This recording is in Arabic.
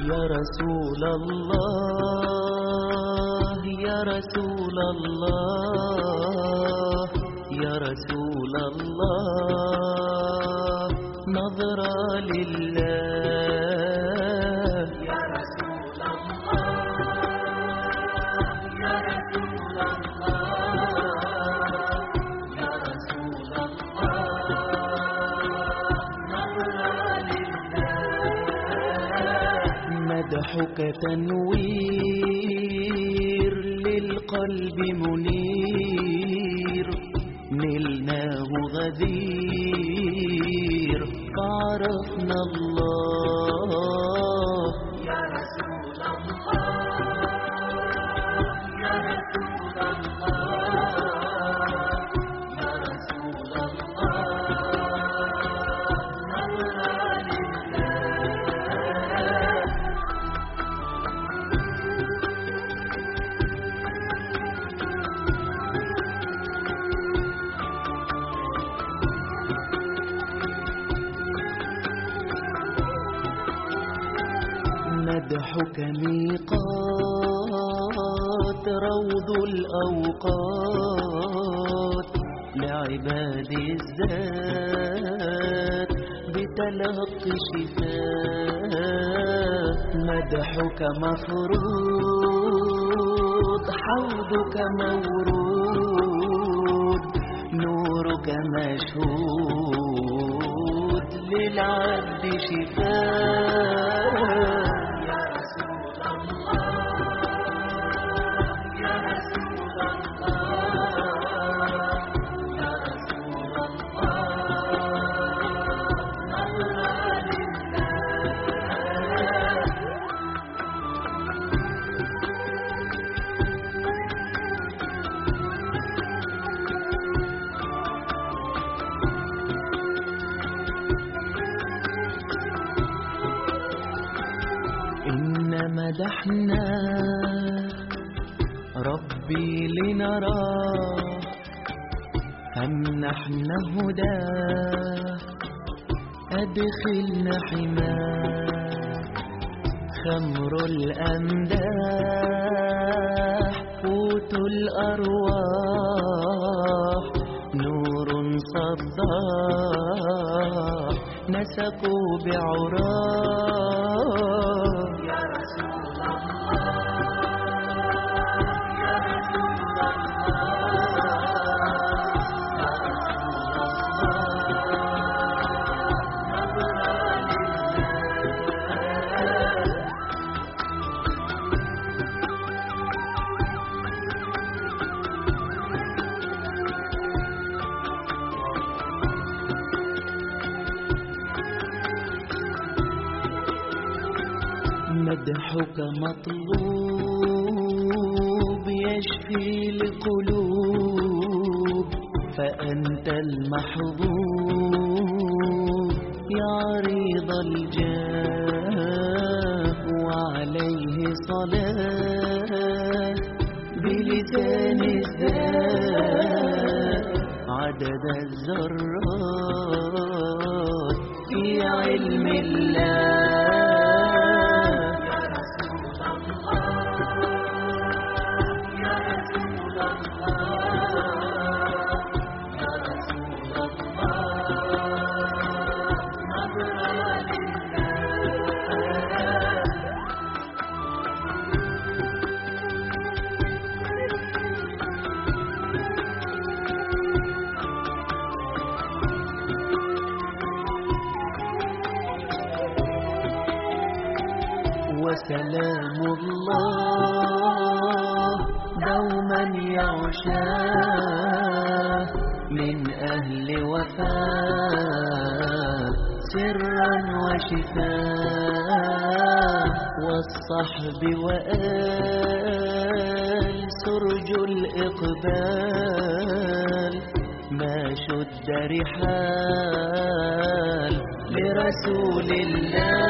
يا رسول الله يا رسول الله يا رسول الله نظرة لله يا رسول الله يا رسول الله يا رسول الله نظرة لله مدحك تنوير للقلب منير نلناه غدير فعرفنا الله يا رسول الله يا رسول الله يا رسول الله نظرة لله مدحك ميقات روض الأوقات لعباد الذات بتلقي شفاء مدحك مفروض حوضك مورود نورك مشهود للعبد شفاء إن مدحنا ربي لنراه فامنحنا هداه أدخلنا حماه خمر الأمداح قوت الأرواح نور صداح نسقوا بعراه يا رسول الله يا رسول مدحك مطلوب يشفي القلوب فأنت المحبوب يا عريض الجاه وعليه صلاة بلسان الذات عدد الذرات في علم الله وسلام الله دوما يعشاه من أهل وفاء سرا وشفاء والصحب وآل سرج الإقبال ما شد رحال لرسول الله